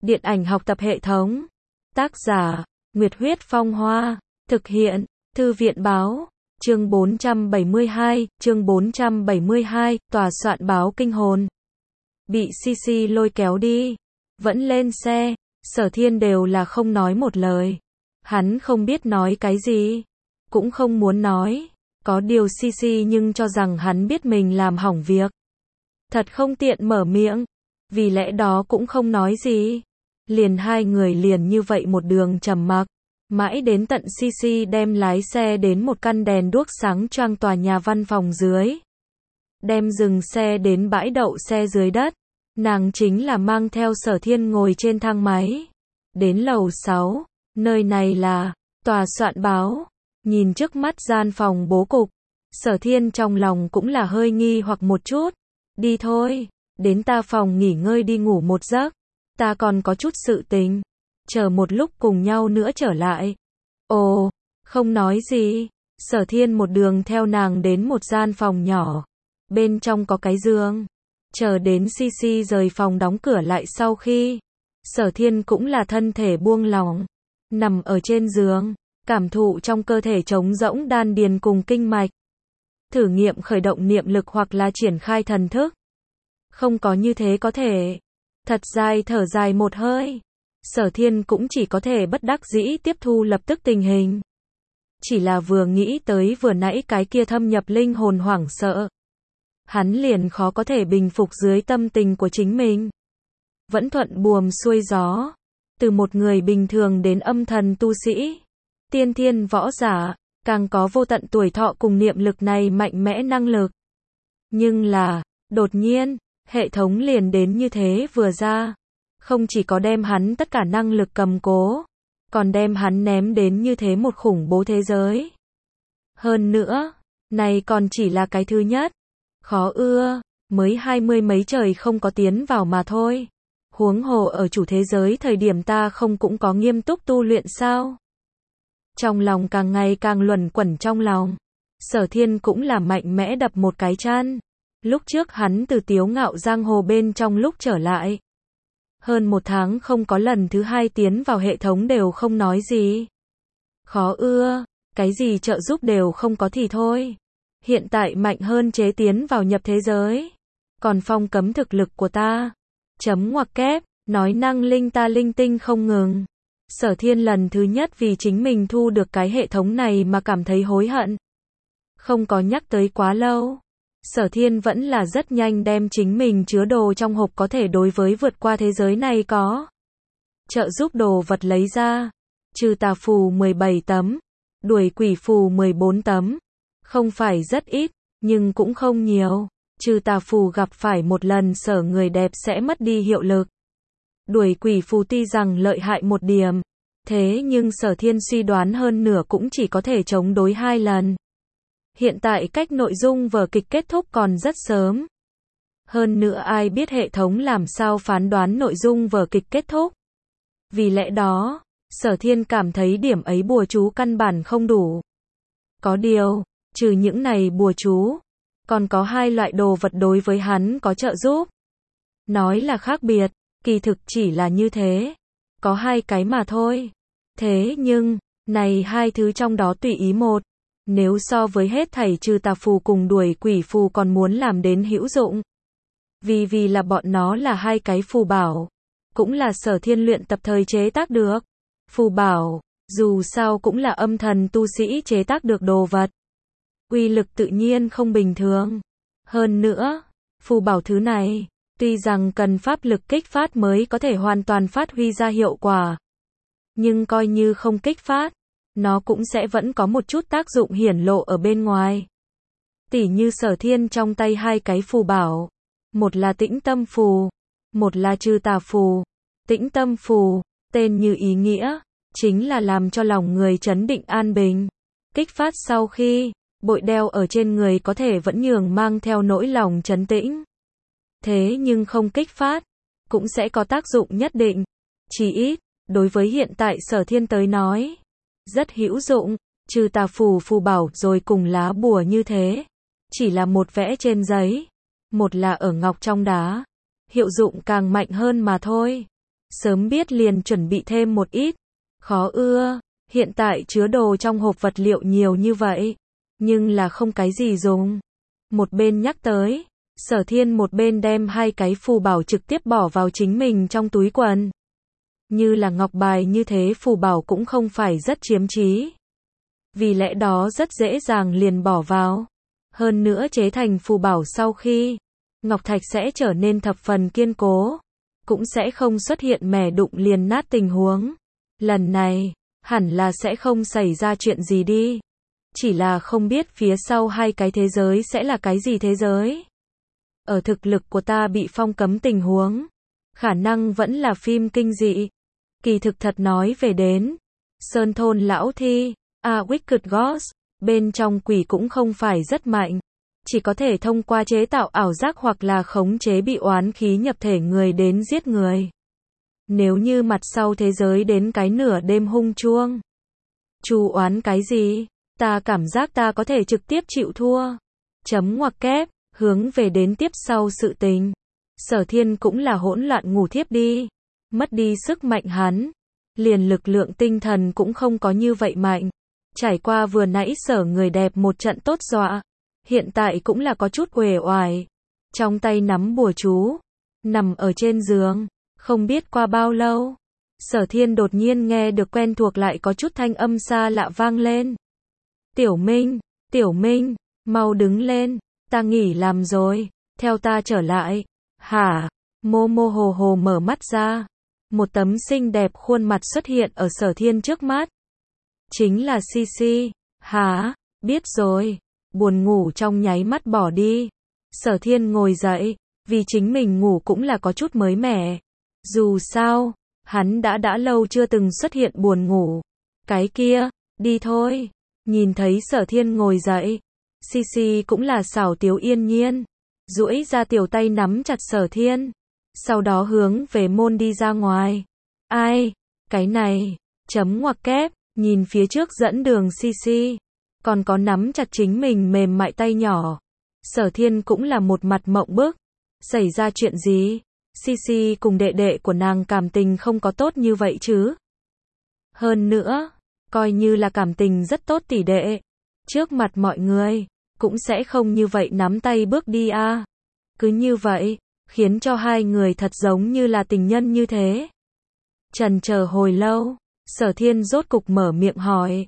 Điện ảnh học tập hệ thống. Tác giả, Nguyệt Huyết Phong Hoa. Thực hiện, Thư viện báo. Chương 472, tòa soạn báo kinh hồn. Bị CC lôi kéo đi. Vẫn lên xe, Sở Thiên đều là không nói một lời. Hắn không biết nói cái gì, cũng không muốn nói. Có điều CC nhưng cho rằng hắn biết mình làm hỏng việc. Thật không tiện mở miệng, vì lẽ đó cũng không nói gì. Liền hai người liền như vậy một đường trầm mặc, mãi đến tận CC đem lái xe đến một căn đèn đuốc sáng choang tòa nhà văn phòng dưới. Đem dừng xe đến bãi đậu xe dưới đất. Nàng chính là mang theo Sở Thiên ngồi trên thang máy. Đến lầu 6, nơi này là tòa soạn báo. Nhìn trước mắt gian phòng bố cục, Sở Thiên trong lòng cũng là hơi nghi hoặc một chút. Đi thôi, đến ta phòng nghỉ ngơi đi ngủ một giấc. Ta còn có chút sự tình. Chờ một lúc cùng nhau nữa trở lại. Ồ, không nói gì. Sở Thiên một đường theo nàng đến một gian phòng nhỏ. Bên trong có cái giường. Chờ đến CC rời phòng đóng cửa lại sau khi, Sở Thiên cũng là thân thể buông lỏng. Nằm ở trên giường, cảm thụ trong cơ thể trống rỗng đan điền cùng kinh mạch. Thử nghiệm khởi động niệm lực hoặc là triển khai thần thức. Không có như thế có thể. Thật dài thở dài một hơi. Sở Thiên cũng chỉ có thể bất đắc dĩ tiếp thu lập tức tình hình. Chỉ là vừa nghĩ tới vừa nãy cái kia thâm nhập linh hồn hoảng sợ. Hắn liền khó có thể bình phục dưới tâm tình của chính mình. Vẫn thuận buồm xuôi gió. Từ một người bình thường đến âm thần tu sĩ. Tiên thiên võ giả. Càng có vô tận tuổi thọ cùng niệm lực này mạnh mẽ năng lực. Nhưng là, đột nhiên, hệ thống liền đến như thế vừa ra. Không chỉ có đem hắn tất cả năng lực cầm cố. Còn đem hắn ném đến như thế một khủng bố thế giới. Hơn nữa, này còn chỉ là cái thứ nhất. Khó ưa, mới 20 mấy trời không có tiến vào mà thôi. Huống hồ ở chủ thế giới thời điểm ta không cũng có nghiêm túc tu luyện sao? Trong lòng càng ngày càng luẩn quẩn trong lòng. Sở Thiên cũng là mạnh mẽ đập một cái chán. Lúc trước hắn từ Tiếu Ngạo giang hồ bên trong lúc trở lại. Hơn một tháng không có lần thứ hai tiến vào hệ thống đều không nói gì. Khó ưa, cái gì trợ giúp đều không có thì thôi. Hiện tại mạnh hơn chế tiến vào nhập thế giới. Còn phong cấm thực lực của ta. Chấm ngoặc kép, nói năng linh ta linh tinh không ngừng. Sở Thiên lần thứ nhất vì chính mình thu được cái hệ thống này mà cảm thấy hối hận. Không có nhắc tới quá lâu. Sở Thiên vẫn là rất nhanh đem chính mình chứa đồ trong hộp có thể đối với vượt qua thế giới này có. Trợ giúp đồ vật lấy ra. Trừ tà phù 17 tấm. Đuổi quỷ phù 14 tấm. Không phải rất ít, nhưng cũng không nhiều. Trừ tà phù gặp phải một lần sở người đẹp sẽ mất đi hiệu lực. Đuổi quỷ phù tuy rằng lợi hại một điểm. Thế nhưng Sở Thiên suy đoán hơn nửa cũng chỉ có thể chống đối 2 lần. Hiện tại cách nội dung vở kịch kết thúc còn rất sớm. Hơn nữa ai biết hệ thống làm sao phán đoán nội dung vở kịch kết thúc. Vì lẽ đó, Sở Thiên cảm thấy điểm ấy bùa chú căn bản không đủ. Có điều, trừ những này bùa chú, còn có 2 loại đồ vật đối với hắn có trợ giúp. Nói là khác biệt, kỳ thực chỉ là như thế. Có 2 cái mà thôi. Thế nhưng, này 2 thứ trong đó tùy ý một. Nếu so với hết thảy trừ tà phù cùng đuổi quỷ phù còn muốn làm đến hữu dụng. Vì là bọn nó là 2 cái phù bảo. Cũng là Sở Thiên luyện tập thời chế tác được. Phù bảo, dù sao cũng là âm thần tu sĩ chế tác được đồ vật. Uy lực tự nhiên không bình thường. Hơn nữa, phù bảo thứ này, tuy rằng cần pháp lực kích phát mới có thể hoàn toàn phát huy ra hiệu quả. Nhưng coi như không kích phát, nó cũng sẽ vẫn có một chút tác dụng hiển lộ ở bên ngoài. Tỉ như Sở Thiên trong tay 2 cái phù bảo. Một là tĩnh tâm phù, một là trừ tà phù. Tĩnh tâm phù, tên như ý nghĩa, chính là làm cho lòng người trấn định an bình. Kích phát sau khi, bội đeo ở trên người có thể vẫn nhường mang theo nỗi lòng trấn tĩnh. Thế nhưng không kích phát, cũng sẽ có tác dụng nhất định. Chỉ ít, đối với hiện tại Sở Thiên tới nói, rất hữu dụng. Trừ tà phù phù bảo rồi cùng lá bùa như thế. Chỉ là một vẽ trên giấy, một là ở ngọc trong đá. Hiệu dụng càng mạnh hơn mà thôi. Sớm biết liền chuẩn bị thêm một ít. Khó ưa, hiện tại chứa đồ trong hộp vật liệu nhiều như vậy, nhưng là không cái gì dùng. Một bên nhắc tới, Sở Thiên một bên đem hai cái phù bảo trực tiếp bỏ vào chính mình trong túi quần. Như là ngọc bài như thế phù bảo cũng không phải rất chiếm trí. Vì lẽ đó rất dễ dàng liền bỏ vào. Hơn nữa chế thành phù bảo sau khi ngọc thạch sẽ trở nên thập phần kiên cố, cũng sẽ không xuất hiện mẻ đụng liền nát tình huống. Lần này, hẳn là sẽ không xảy ra chuyện gì đi. Chỉ là không biết phía sau hai cái thế giới sẽ là cái gì thế giới. Ở thực lực của ta bị phong cấm tình huống, khả năng vẫn là phim kinh dị. Kỳ thực thật nói về đến Sơn Thôn Lão Thi, Wicked Ghost, bên trong quỷ cũng không phải rất mạnh. Chỉ có thể thông qua chế tạo ảo giác hoặc là khống chế bị oán khí nhập thể người đến giết người. Nếu như mặt sau thế giới đến cái nửa đêm hung chuông, chu oán cái gì, ta cảm giác ta có thể trực tiếp chịu thua. Chấm ngoặc kép, hướng về đến tiếp sau sự tình. Sở Thiên cũng là hỗn loạn ngủ thiếp đi. Mất đi sức mạnh hắn, liền lực lượng tinh thần cũng không có như vậy mạnh. Trải qua vừa nãy sở người đẹp một trận tốt dọa, hiện tại cũng là có chút uể oải. Trong tay nắm bùa chú, nằm ở trên giường, không biết qua bao lâu. Sở Thiên đột nhiên nghe được quen thuộc lại có chút thanh âm xa lạ vang lên. Tiểu Minh, mau đứng lên, ta nghỉ làm rồi, theo ta trở lại. Hả? Mơ mơ hồ hồ mở mắt ra. Một tấm xinh đẹp khuôn mặt xuất hiện ở Sở Thiên trước mắt. Chính là Sisi. Hả? Biết rồi. Buồn ngủ trong nháy mắt bỏ đi. Sở Thiên ngồi dậy, vì chính mình ngủ cũng là có chút mới mẻ. Dù sao, hắn đã lâu chưa từng xuất hiện buồn ngủ. Cái kia, đi thôi. Nhìn thấy Sở Thiên ngồi dậy, Sisi cũng là xảo tiếu yên nhiên, duỗi ra tiểu tay nắm chặt Sở Thiên, sau đó hướng về môn đi ra ngoài. Ai? Cái này, chấm ngoặc kép, nhìn phía trước dẫn đường Sisi, còn có nắm chặt chính mình mềm mại tay nhỏ. Sở Thiên cũng là một mặt mộng bức. Xảy ra chuyện gì? Sisi cùng đệ đệ của nàng cảm tình không có tốt như vậy chứ? Hơn nữa, coi như là cảm tình rất tốt tỷ đệ, trước mặt mọi người, cũng sẽ không như vậy nắm tay bước đi a. Cứ như vậy, khiến cho hai người thật giống như là tình nhân như thế. Chần chờ hồi lâu, Sở Thiên rốt cục mở miệng hỏi.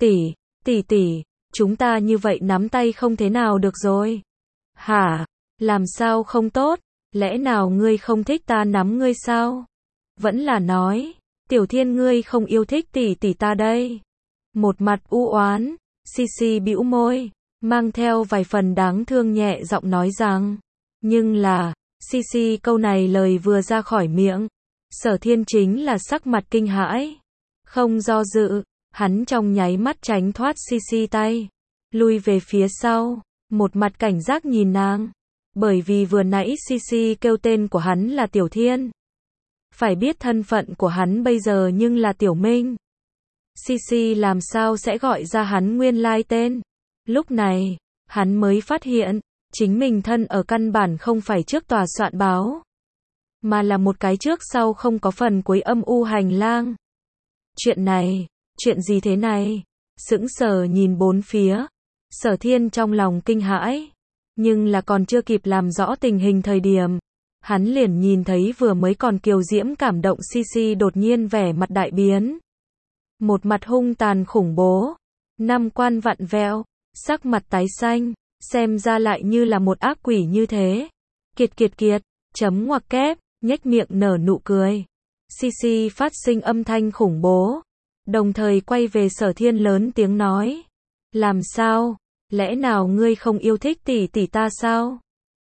Tỷ, chúng ta như vậy nắm tay không thế nào được rồi. Hả? Làm sao không tốt? Lẽ nào ngươi không thích ta nắm ngươi sao? Vẫn là nói, Tiểu Thiên ngươi không yêu thích tỷ ta đây. Một mặt u oán, Sisi bĩu môi, mang theo vài phần đáng thương nhẹ giọng nói rằng. Nhưng là, Sisi câu này lời vừa ra khỏi miệng, Sở Thiên chính là sắc mặt kinh hãi. Không do dự, hắn trong nháy mắt tránh thoát Sisi tay, lui về phía sau, một mặt cảnh giác nhìn nàng. Bởi vì vừa nãy Sisi kêu tên của hắn là Tiểu Thiên. Phải biết thân phận của hắn bây giờ nhưng là Tiểu Minh. Sisi làm sao sẽ gọi ra hắn nguyên lai tên. Lúc này, hắn mới phát hiện, chính mình thân ở căn bản không phải trước tòa soạn báo, mà là một cái trước sau không có phần cuối âm u hành lang. Chuyện gì thế này? Sững sờ nhìn bốn phía, Sở Thiên trong lòng kinh hãi, nhưng là còn chưa kịp làm rõ tình hình thời điểm, hắn liền nhìn thấy vừa mới còn kiều diễm cảm động Sisi đột nhiên vẻ mặt đại biến. Một mặt hung tàn khủng bố, năm quan vặn vẹo, sắc mặt tái xanh, xem ra lại như là một ác quỷ như thế. Kiệt, chấm ngoặc kép, nhếch miệng nở nụ cười. Sisi phát sinh âm thanh khủng bố, đồng thời quay về Sở Thiên lớn tiếng nói. Làm sao? Lẽ nào ngươi không yêu thích tỷ ta sao?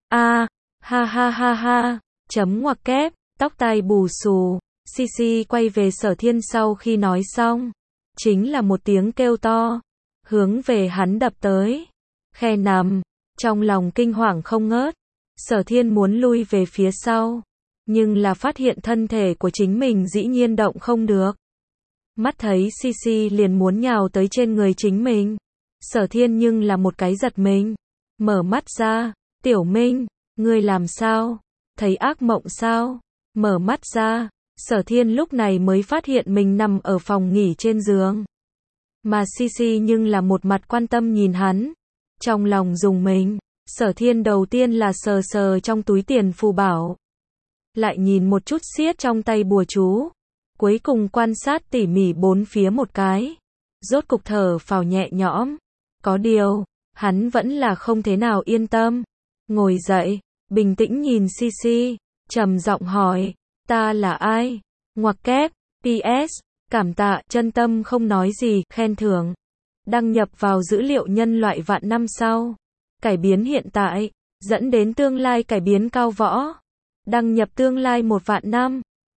Ha, chấm ngoặc kép, tóc tai bù xù. Sisi quay về Sở Thiên sau khi nói xong, chính là một tiếng kêu to, hướng về hắn đập tới. Khe nằm, trong lòng kinh hoàng không ngớt, Sở Thiên muốn lui về phía sau, nhưng là phát hiện thân thể của chính mình dĩ nhiên động không được. Mắt thấy Sisi liền muốn nhào tới trên người chính mình, Sở Thiên nhưng là một cái giật mình, mở mắt ra. Tiểu Minh, ngươi làm sao? Thấy ác mộng sao? Mở mắt ra, Sở Thiên lúc này mới phát hiện mình nằm ở phòng nghỉ trên giường. Mà Sisi nhưng là một mặt quan tâm nhìn hắn. Trong lòng rùng mình, Sở Thiên đầu tiên là sờ sờ trong túi tiền phù bảo. Lại nhìn một chút xiết trong tay bùa chú. Cuối cùng quan sát tỉ mỉ bốn phía một cái. Rốt cục thở phào nhẹ nhõm. Có điều, hắn vẫn là không thế nào yên tâm. Ngồi dậy, bình tĩnh nhìn Sisi, trầm giọng hỏi, ta là ai? Ngoặc kép, PS, cảm tạ, chân tâm không nói gì, khen thưởng. Đăng nhập vào dữ liệu nhân loại vạn năm sau. Cải biến hiện tại, dẫn đến tương lai cải biến cao võ. Đăng nhập tương lai 1 vạn năm.